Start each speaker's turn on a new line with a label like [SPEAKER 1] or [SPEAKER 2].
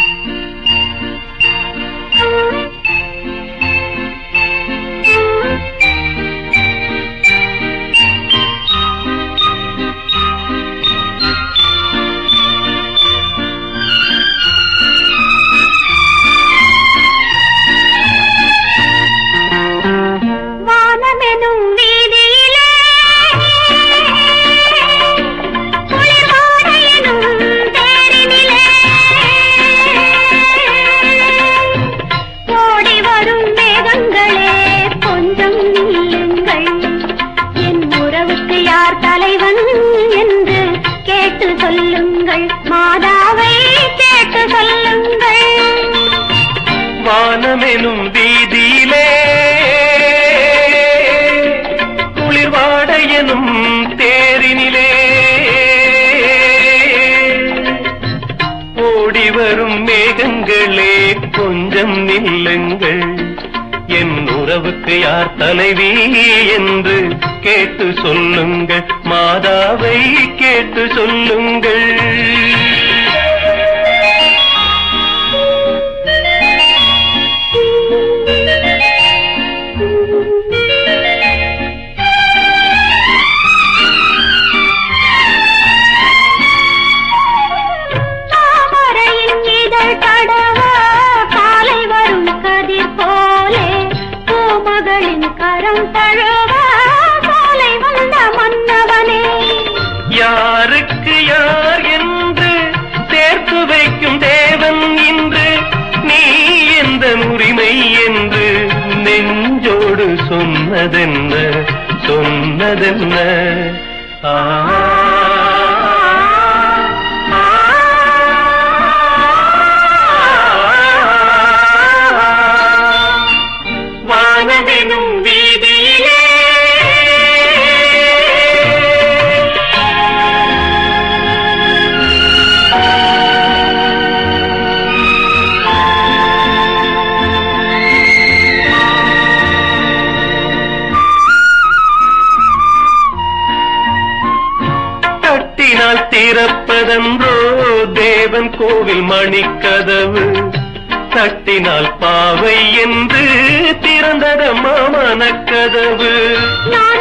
[SPEAKER 1] வானமெனும் வீதியிலே குளிர்வாடையனும் தேரினிலே ஓடி வரும் மேகங்களே கொஞ்சம் நில்லுங்கள் என் உறவுக்கு யார் தலைவி என்று கேட்டு சொல்லுங்கள் மாதாவை கேட்டு சொல்லுங்கள் யாருக்கு யார் என்று சேர்த்து வைக்கும் தேவன் இன்று நீ எந்த உரிமை என்று நெஞ்சோடு சொன்னதென்ன சொன்னதென்ன வானமெனும் வீதியிலே தட்டினால் திறப்பதென்றோ தேவன் கோவில் மணிக்கதவு தட்டினால் பாவை என்று திறந்ததம்மா மனக்கதவு